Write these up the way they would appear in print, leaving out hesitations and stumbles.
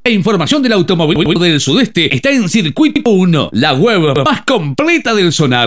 La información del automóvil del sudeste está en Circuito 1, la web más completa del zonal,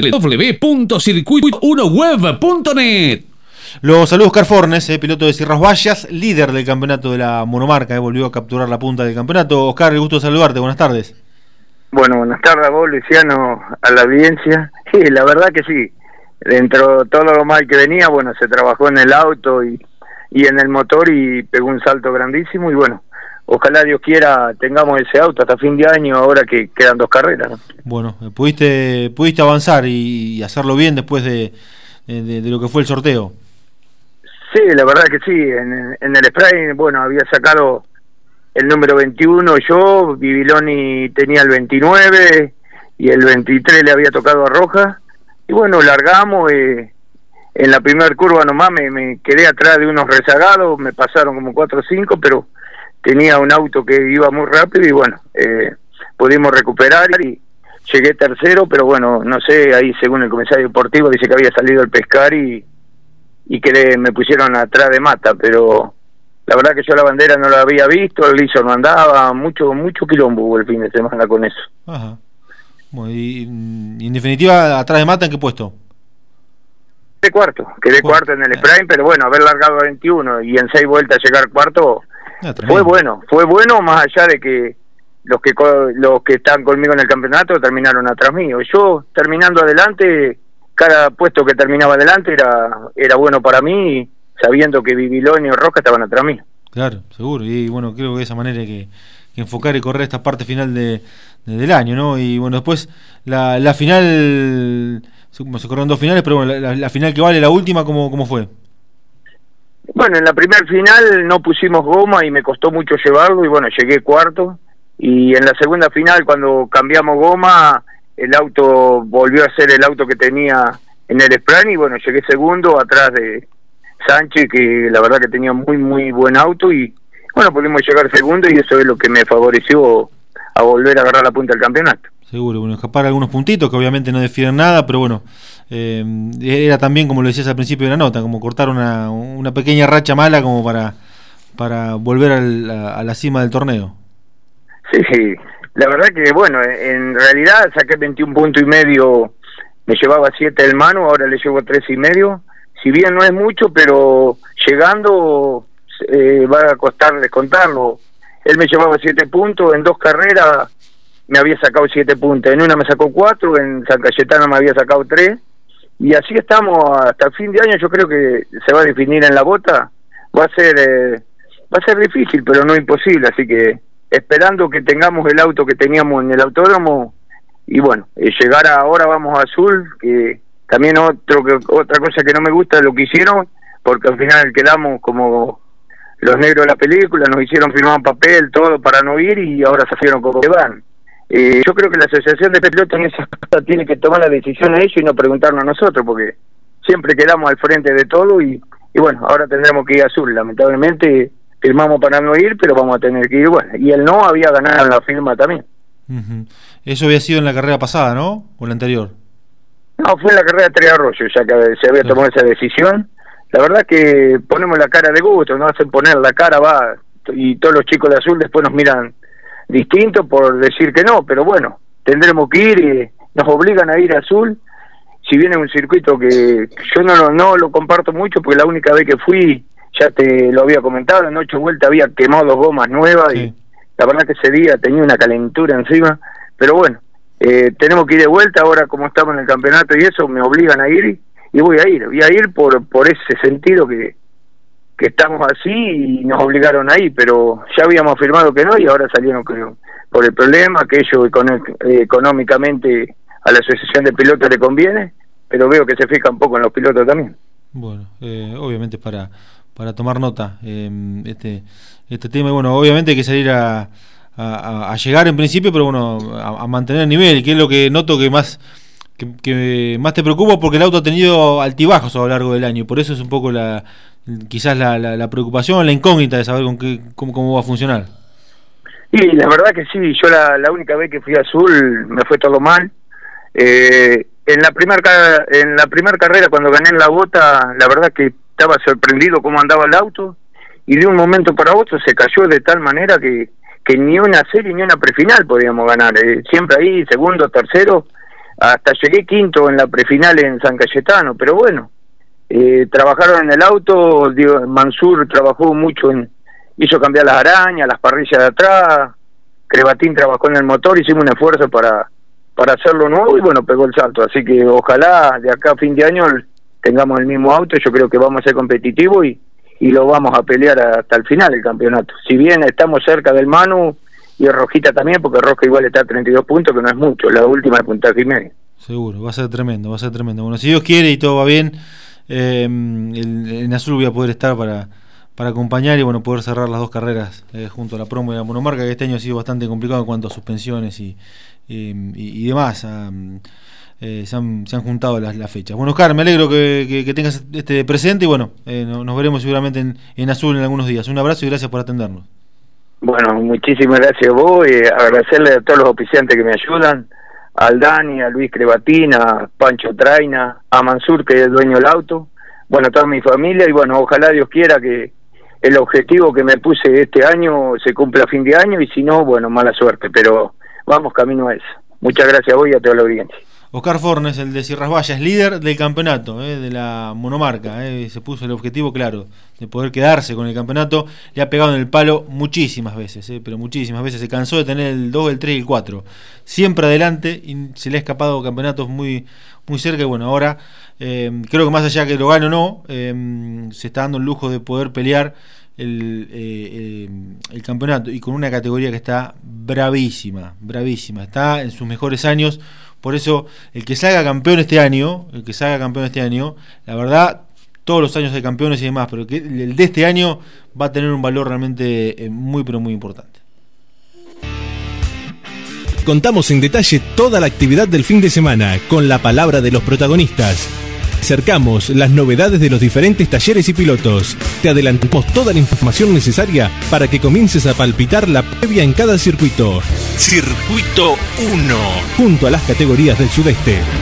www.circuito1web.net. Los saludos, Oscar Fornes, piloto de Sierras Vallas, líder del campeonato de la monomarca, volvió a capturar la punta del campeonato. Oscar, el gusto de saludarte, buenas tardes. Bueno, buenas tardes a vos, Luciano, a la audiencia. Sí, la verdad que sí, dentro de todo lo mal que venía, bueno, se trabajó en el auto y en el motor y pegó un salto grandísimo y bueno, ojalá Dios quiera tengamos ese auto hasta fin de año, ahora que quedan 2 carreras, ¿no? Bueno, pudiste avanzar y hacerlo bien después de lo que fue el sorteo. Sí, la verdad que sí, en el spray, bueno, había sacado el número 21 yo, Bibiloni tenía el 29 y el 23 le había tocado a Roja, y bueno, largamos, en la primera curva nomás me quedé atrás de unos rezagados, me pasaron como 4 o 5, pero tenía un auto que iba muy rápido y bueno, pudimos recuperar y llegué tercero, pero bueno, no sé, ahí según el comisario deportivo dice que había salido el pescar y que me pusieron atrás de Mata, pero la verdad que yo la bandera no la había visto, el ISO no andaba, mucho quilombo hubo el fin de semana con eso. Ajá. Bueno, y en definitiva, atrás de Mata, ¿en qué puesto? Quedé cuarto en el sprint, pero bueno, haber largado a 21 y en 6 vueltas llegar cuarto fue bueno más allá de que los que están conmigo en el campeonato terminaron atrás mío. Yo terminando adelante, cada puesto que terminaba adelante era bueno para mí, sabiendo que Bibiloni o Roca estaban atrás mío. Claro, seguro, y bueno, creo que de esa manera hay que enfocar y correr esta parte final del año, ¿no? Y bueno, después la final, se corrieron 2 finales, pero bueno, la final que vale, la última, ¿cómo fue? Bueno, en la primer final no pusimos goma y me costó mucho llevarlo y bueno, llegué cuarto, y en la segunda final cuando cambiamos goma, el auto volvió a ser el auto que tenía en el sprint y bueno, llegué segundo atrás de Sánchez, que la verdad que tenía muy buen auto y bueno, pudimos llegar segundo y eso es lo que me favoreció a volver a agarrar la punta del campeonato. Seguro, bueno, escapar algunos puntitos que obviamente no defieren nada, pero bueno, era también, como lo decías al principio de la nota, como cortar una pequeña racha mala como para volver a la cima del torneo. Sí, la verdad que bueno, en realidad saqué 21 puntos y medio, me llevaba 7 el mano, ahora le llevo 3 y medio, si bien no es mucho, pero llegando va a costar descontarlo. Él me llevaba 7 puntos, en 2 carreras me había sacado 7 puntos, en una me sacó 4, en San Cayetano me había sacado 3, y así estamos hasta el fin de año. Yo creo que se va a definir en la bota, va a ser difícil, pero no imposible, así que esperando que tengamos el auto que teníamos en el autódromo, y bueno, llegar ahora vamos a Azul, que también otra cosa que no me gusta es lo que hicieron, porque al final quedamos como los negros de la película, nos hicieron firmar un papel, todo para no ir, y ahora se fueron como que van. Yo creo que la asociación de pilotos en esa cosa tiene que tomar la decisión a ellos y no preguntarnos a nosotros, porque siempre quedamos al frente de todo, y bueno, ahora tendremos que ir a Azul, lamentablemente firmamos para no ir, pero vamos a tener que ir, bueno, y él no había ganado en la firma también. Uh-huh. Eso había sido en la carrera pasada, ¿no? ¿O la anterior? No, fue en la carrera de Tres Arroyos, ya que se había tomado esa decisión. La verdad que ponemos la cara de gusto, nos hacen poner la cara, y todos los chicos de Azul después nos miran distinto por decir que no, pero bueno, tendremos que ir, y nos obligan a ir a Azul, si bien es un circuito que yo no lo comparto mucho, porque la única vez que fui, ya te lo había comentado, en 8 vueltas había quemado 2 gomas nuevas, sí. Y la verdad que ese día tenía una calentura encima, pero bueno, tenemos que ir de vuelta, ahora como estamos en el campeonato y eso, me obligan a ir, y voy a ir por ese sentido que estamos así y nos obligaron a ir, pero ya habíamos afirmado que no y ahora salieron por el problema, que ellos económicamente a la asociación de pilotos le conviene, pero veo que se fija un poco en los pilotos también. Bueno, obviamente para tomar nota este tema, y bueno, obviamente hay que salir a llegar en principio, pero bueno, a mantener el nivel, que es lo que noto que más te preocupa, porque el auto ha tenido altibajos a lo largo del año, por eso es un poco quizás la preocupación, la incógnita de saber cómo va a funcionar. Y la verdad que sí, yo la única vez que fui a Azul me fue todo mal. En la primera carrera, cuando gané en la bota, la verdad que estaba sorprendido cómo andaba el auto, y de un momento para otro se cayó de tal manera que que ni una serie ni una prefinal podíamos ganar, siempre ahí, segundo, tercero, hasta llegué quinto en la prefinal en San Cayetano, pero bueno, trabajaron en el auto, Mansur trabajó mucho, hizo cambiar las arañas, las parrillas de atrás, Crevatín trabajó en el motor, hicimos un esfuerzo para hacerlo nuevo y bueno, pegó el salto, así que ojalá de acá a fin de año tengamos el mismo auto, yo creo que vamos a ser competitivos y lo vamos a pelear hasta el final del campeonato. Si bien estamos cerca del Manu y el Rojita también, porque Roja igual está a 32 puntos, que no es mucho, la última de puntaje y medio. Seguro, va a ser tremendo, va a ser tremendo. Bueno, si Dios quiere y todo va bien, en Azul voy a poder estar para acompañar y bueno, poder cerrar las dos carreras junto a la promo y la monomarca, que este año ha sido bastante complicado en cuanto a suspensiones y demás. Se han juntado las fechas. Bueno, Oscar, me alegro que tengas este presente y bueno, nos veremos seguramente en Azul en algunos días. Un abrazo y gracias por atendernos. Bueno, muchísimas gracias a vos y agradecerle a todos los auspiciantes que me ayudan, al Dani, a Luis Crevatín, a Pancho Traina, a Mansur, que es el dueño del auto, bueno, a toda mi familia y bueno, ojalá Dios quiera que el objetivo que me puse este año se cumpla a fin de año y si no, bueno, mala suerte, pero vamos camino a eso. Muchas gracias a vos y a toda la audiencia. Oscar Fornes, el de Sierras Vallas, líder del campeonato, de la monomarca, se puso el objetivo claro de poder quedarse con el campeonato, le ha pegado en el palo muchísimas veces, pero muchísimas veces, se cansó de tener el 2, el 3 y el 4, siempre adelante y se le ha escapado campeonatos muy, muy cerca y bueno, ahora creo que más allá que lo gane o no, se está dando el lujo de poder pelear el campeonato y con una categoría que está bravísima, está en sus mejores años. Por eso, el que salga campeón este año, la verdad, todos los años hay campeones y demás, pero el de este año va a tener un valor realmente muy, pero muy importante. Contamos en detalle toda la actividad del fin de semana, con la palabra de los protagonistas. Acercamos las novedades de los diferentes talleres y pilotos. Te adelantamos toda la información necesaria para que comiences a palpitar la previa en cada circuito. Circuito 1. Junto a las categorías del sudeste.